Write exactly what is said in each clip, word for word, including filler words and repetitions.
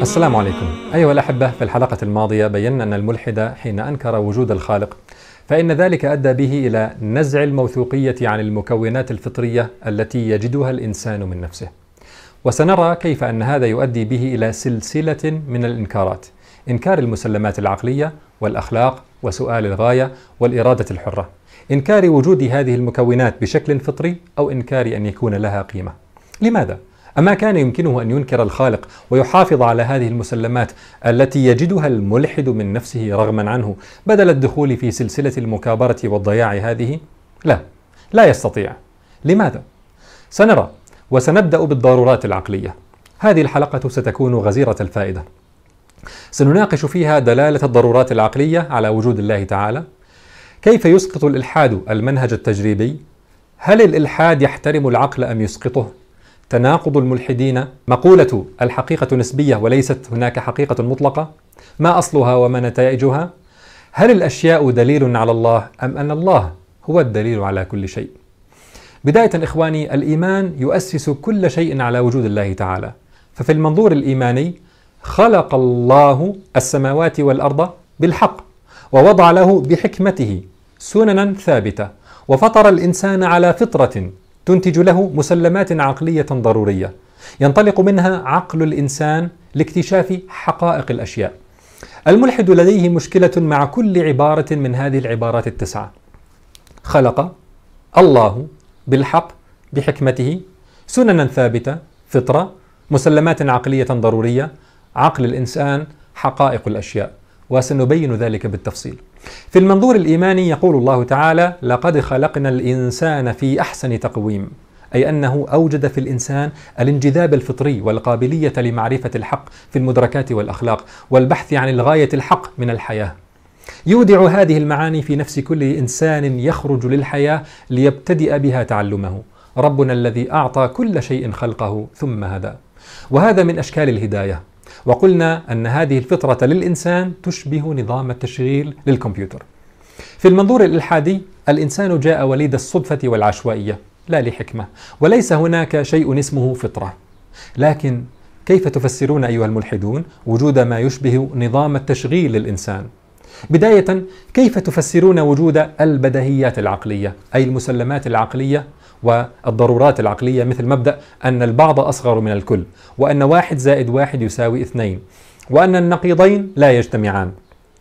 السلام عليكم. أيها الأحبة، في الحلقة الماضية بينا أن الملحد حين أنكر وجود الخالق فإن ذلك أدى به إلى نزع الموثوقية عن المكونات الفطرية التي يجدها الإنسان من نفسه، وسنرى كيف أن هذا يؤدي به إلى سلسلة من الإنكارات: إنكار المسلمات العقلية والأخلاق وسؤال الغاية والإرادة الحرة، إنكار وجود هذه المكونات بشكل فطري أو إنكار أن يكون لها قيمة. لماذا؟ أما كان يمكنه أن ينكر الخالق ويحافظ على هذه المسلمات التي يجدها الملحد من نفسه رغما عنه بدل الدخول في سلسلة المكابرة والضياع هذه؟ لا، لا يستطيع. لماذا؟ سنرى، وسنبدأ بالضرورات العقلية. هذه الحلقة ستكون غزيرة الفائدة. سنناقش فيها دلالة الضرورات العقلية على وجود الله تعالى، كيف يسقط الإلحاد المنهج التجريبي، هل الإلحاد يحترم العقل أم يسقطه، تناقض الملحدين، مقولة الحقيقة نسبية وليست هناك حقيقة مطلقة، ما أصلها وما نتائجها، هل الأشياء دليل على الله أم أن الله هو الدليل على كل شيء. بداية إخواني، الإيمان يؤسس كل شيء على وجود الله تعالى، ففي المنظور الإيماني خلق الله السماوات والأرض بالحق، ووضع له بحكمته سننا ثابتة، وفطر الإنسان على فطرة تنتج له مسلمات عقلية ضرورية ينطلق منها عقل الإنسان لاكتشاف حقائق الأشياء. الملحد لديه مشكلة مع كل عبارة من هذه العبارات التسعة: خلق الله بالحق بحكمته سننا ثابتة، فطرة، مسلمات عقلية ضرورية، عقل الإنسان، حقائق الأشياء، وسنبين ذلك بالتفصيل. في المنظور الإيماني يقول الله تعالى: لقد خلقنا الإنسان في أحسن تقويم، أي أنه أوجد في الإنسان الانجذاب الفطري والقابلية لمعرفة الحق في المدركات والأخلاق والبحث عن الغاية الحق من الحياة. يودع هذه المعاني في نفس كل إنسان يخرج للحياة ليبتدئ بها تعلمه. ربنا الذي أعطى كل شيء خلقه ثم هدى، وهذا من أشكال الهداية. وقلنا أن هذه الفطرة للإنسان تشبه نظام التشغيل للكمبيوتر. في المنظور الإلحادي الإنسان جاء وليد الصدفة والعشوائية لا لحكمة، وليس هناك شيء اسمه فطرة. لكن كيف تفسرون أيها الملحدون وجود ما يشبه نظام التشغيل للإنسان؟ بداية، كيف تفسرون وجود البديهيات العقلية، أي المسلمات العقلية والضرورات العقلية، مثل مبدأ أن البعض أصغر من الكل، وأن واحد زائد واحد يساوي اثنين، وأن النقيضين لا يجتمعان،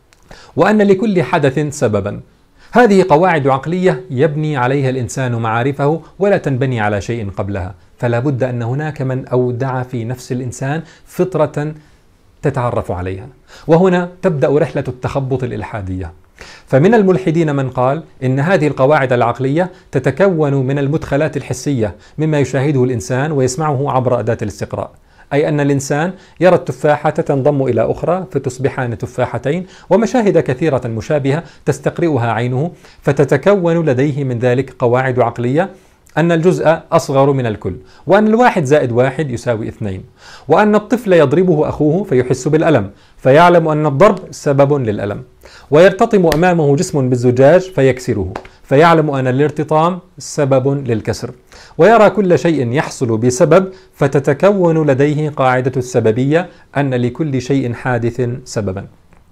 وأن لكل حدث سببا؟ هذه قواعد عقلية يبني عليها الإنسان معارفه ولا تنبني على شيء قبلها، فلا بد أن هناك من أودع في نفس الإنسان فطرة تتعرف عليها. وهنا تبدأ رحلة التخبط الإلحادية. فمن الملحدين من قال إن هذه القواعد العقلية تتكون من المدخلات الحسية مما يشاهده الإنسان ويسمعه عبر أداة الاستقراء، أي أن الإنسان يرى التفاحة تنضم إلى أخرى فتصبحان تفاحتين، ومشاهد كثيرة مشابهة تستقرئها عينه، فتتكون لديه من ذلك قواعد عقلية: أن الجزء أصغر من الكل، وأن الواحد زائد واحد يساوي اثنين، وأن الطفل يضربه أخوه فيحس بالألم فيعلم أن الضرب سبب للألم، ويرتطم أمامه جسم بالزجاج فيكسره فيعلم أن الارتطام سبب للكسر، ويرى كل شيء يحصل بسبب فتتكون لديه قاعدة السببية: أن لكل شيء حادث سببا.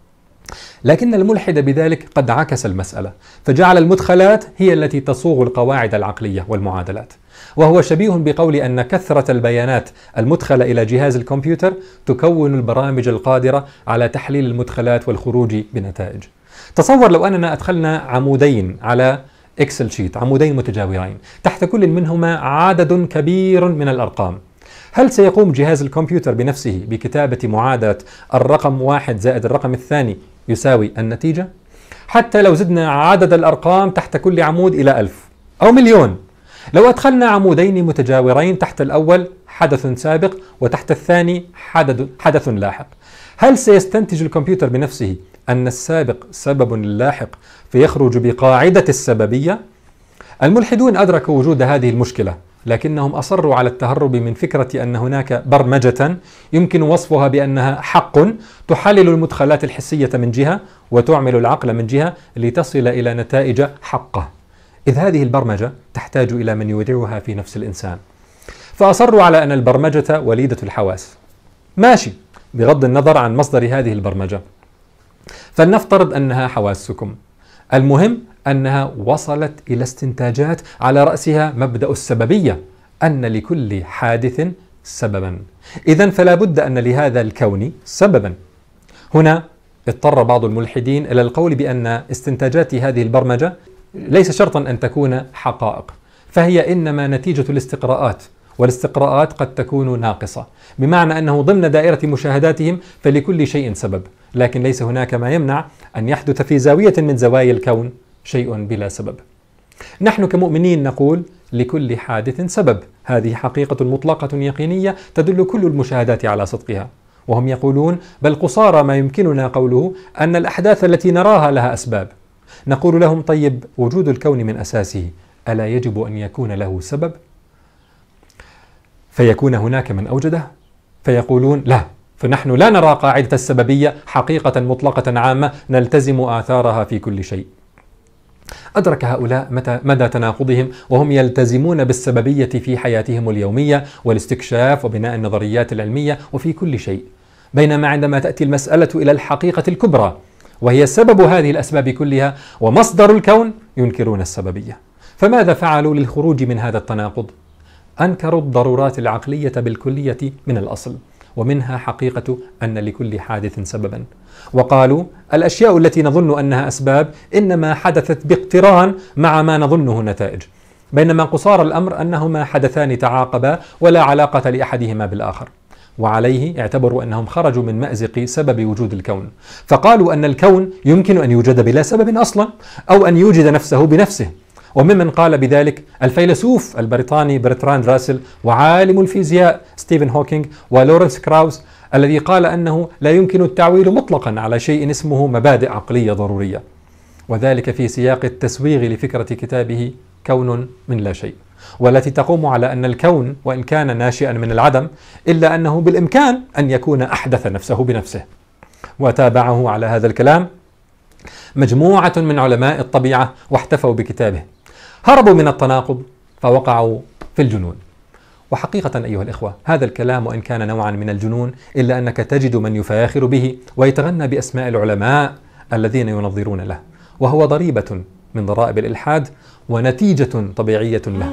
لكن الملحد بذلك قد عكس المسألة، فجعل المدخلات هي التي تصوغ القواعد العقلية والمعادلات، وهو شبيه بقول أن كثرة البيانات المدخلة إلى جهاز الكمبيوتر تكون البرامج القادرة على تحليل المدخلات والخروج بنتائج. تصور لو أننا أدخلنا عمودين على إكسل شيت، عمودين متجاورين تحت كل منهما عدد كبير من الأرقام، هل سيقوم جهاز الكمبيوتر بنفسه بكتابة معادلة الرقم واحد زائد الرقم الثاني يساوي النتيجة؟ حتى لو زدنا عدد الأرقام تحت كل عمود إلى ألف أو مليون، لو أدخلنا عمودين متجاورين تحت الأول حدث سابق وتحت الثاني حدث لاحق، هل سيستنتج الكمبيوتر بنفسه أن السابق سبب للاحق فيخرج بقاعدة السببية؟ الملحدون أدركوا وجود هذه المشكلة، لكنهم أصروا على التهرب من فكرة أن هناك برمجة يمكن وصفها بأنها حق تحلل المدخلات الحسية من جهة وتعمل العقل من جهة لتصل إلى نتائج حقة، إذ هذه البرمجة تحتاج إلى من يودعها في نفس الإنسان. فأصروا على أن البرمجة وليدة الحواس. ماشي، بغض النظر عن مصدر هذه البرمجة. فلنفترض أنها حواسكم، المهم أنها وصلت إلى استنتاجات على رأسها مبدأ السببية، أن لكل حادث سببا، إذن فلا بد أن لهذا الكون سببا. هنا اضطر بعض الملحدين إلى القول بأن استنتاجات هذه البرمجة ليس شرطا أن تكون حقائق، فهي إنما نتيجة الاستقراءات، والاستقراءات قد تكون ناقصة، بمعنى أنه ضمن دائرة مشاهداتهم فلكل شيء سبب، لكن ليس هناك ما يمنع أن يحدث في زاوية من زوايا الكون شيء بلا سبب. نحن كمؤمنين نقول لكل حادث سبب، هذه حقيقة مطلقة يقينية تدل كل المشاهدات على صدقها. وهم يقولون بل قصارى ما يمكننا قوله أن الأحداث التي نراها لها أسباب. نقول لهم طيب وجود الكون من أساسه ألا يجب أن يكون له سبب فيكون هناك من أوجده؟ فيقولون لا، فنحن لا نرى قاعدة السببية حقيقة مطلقة عامة نلتزم آثارها في كل شيء. أدرك هؤلاء متى مدى تناقضهم وهم يلتزمون بالسببية في حياتهم اليومية والاستكشاف وبناء النظريات العلمية وفي كل شيء، بينما عندما تأتي المسألة إلى الحقيقة الكبرى وهي سبب هذه الأسباب كلها ومصدر الكون ينكرون السببية. فماذا فعلوا للخروج من هذا التناقض؟ أنكروا الضرورات العقلية بالكلية من الأصل، ومنها حقيقة أن لكل حادث سببا، وقالوا الأشياء التي نظن أنها أسباب إنما حدثت باقتران مع ما نظنه نتائج، بينما قصار الأمر أنهما حدثان تعاقبا ولا علاقة لأحدهما بالآخر. وعليه اعتبروا أنهم خرجوا من مأزق سبب وجود الكون، فقالوا أن الكون يمكن أن يوجد بلا سبب أصلا، أو أن يوجد نفسه بنفسه. وممن قال بذلك الفيلسوف البريطاني برتراند راسل، وعالم الفيزياء ستيفن هوكينج، ولورنس كراوس الذي قال أنه لا يمكن التعويل مطلقا على شيء اسمه مبادئ عقلية ضرورية، وذلك في سياق التسويغ لفكرة كتابه كون من لا شيء، والتي تقوم على أن الكون وإن كان ناشئا من العدم إلا أنه بالإمكان أن يكون أحدث نفسه بنفسه. وتابعه على هذا الكلام مجموعة من علماء الطبيعة واحتفوا بكتابه، هربوا من التناقض فوقعوا في الجنون. وحقيقة أيها الإخوة هذا الكلام وإن كان نوعا من الجنون إلا أنك تجد من يفاخر به ويتغنى بأسماء العلماء الذين ينظرون له، وهو ضريبة من ضرائب الإلحاد ونتيجة طبيعية له.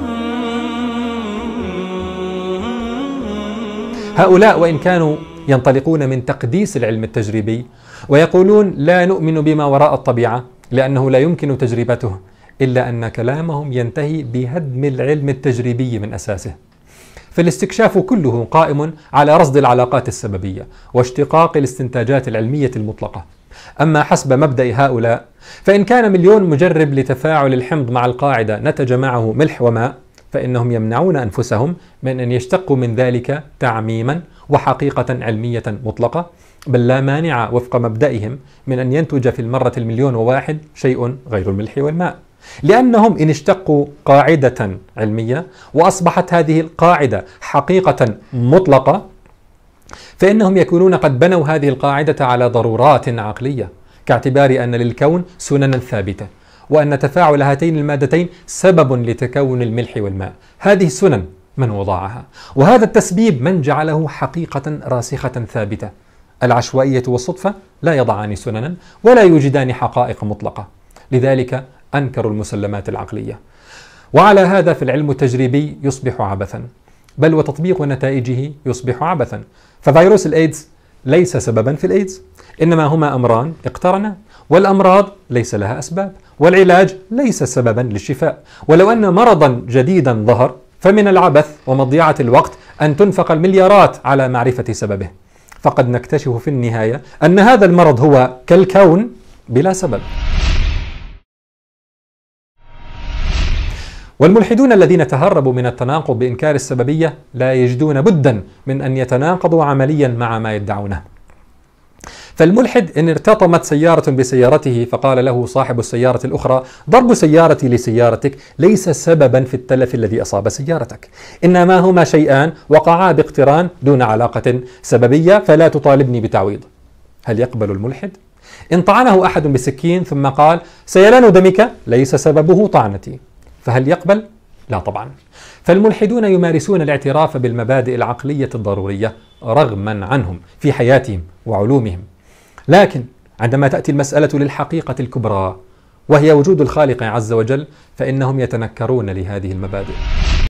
هؤلاء وإن كانوا ينطلقون من تقديس العلم التجريبي ويقولون لا نؤمن بما وراء الطبيعة لأنه لا يمكن تجربته، إلا أن كلامهم ينتهي بهدم العلم التجريبي من أساسه. فالاستكشاف كله قائم على رصد العلاقات السببية واشتقاق الاستنتاجات العلمية المطلقة. أما حسب مبدأ هؤلاء فإن كان مليون مجرب لتفاعل الحمض مع القاعدة نتج معه ملح وماء، فإنهم يمنعون أنفسهم من أن يشتقوا من ذلك تعميما وحقيقة علمية مطلقة، بل لا مانع وفق مبدئهم من أن ينتج في المرة المليون وواحد شيء غير الملح والماء، لأنهم إن اشتقوا قاعدة علمية وأصبحت هذه القاعدة حقيقة مطلقة فإنهم يكونون قد بنوا هذه القاعدة على ضرورات عقلية، كاعتبار أن للكون سننا ثابتة وأن تفاعل هاتين المادتين سبب لتكون الملح والماء. هذه السنن من وضعها، وهذا التسبيب من جعله حقيقة راسخة ثابتة. العشوائية والصدفة لا يضعان سننا ولا يوجدان حقائق مطلقة، لذلك أنكروا المسلمات العقلية. وعلى هذا فالعلم التجريبي يصبح عبثا، بل وتطبيق نتائجه يصبح عبثا. ففيروس الإيدز ليس سببا في الإيدز، إنما هما أمران اقترنا، والأمراض ليس لها أسباب، والعلاج ليس سببا للشفاء. ولو أن مرضا جديدا ظهر فمن العبث ومضيعة الوقت أن تنفق المليارات على معرفة سببه، فقد نكتشف في النهاية أن هذا المرض هو كالكون بلا سبب. والملحدون الذين تهربوا من التناقض بإنكار السببية لا يجدون بدا من أن يتناقضوا عمليا مع ما يدعونه. فالملحد إن ارتطمت سيارة بسيارته فقال له صاحب السيارة الأخرى ضرب سيارتي لسيارتك ليس سببا في التلف الذي أصاب سيارتك، إنما هما شيئان وقعا باقتران دون علاقة سببية، فلا تطالبني بتعويض. هل يقبل الملحد؟ إن طعنه أحد بسكين ثم قال سيلان دمك ليس سببه طعنتي، فهل يقبل؟ لا طبعا. فالملحدون يمارسون الاعتراف بالمبادئ العقلية الضرورية رغما عنهم في حياتهم وعلومهم. لكن عندما تأتي المسألة للحقيقة الكبرى وهي وجود الخالق عز وجل، فإنهم يتنكرون لهذه المبادئ.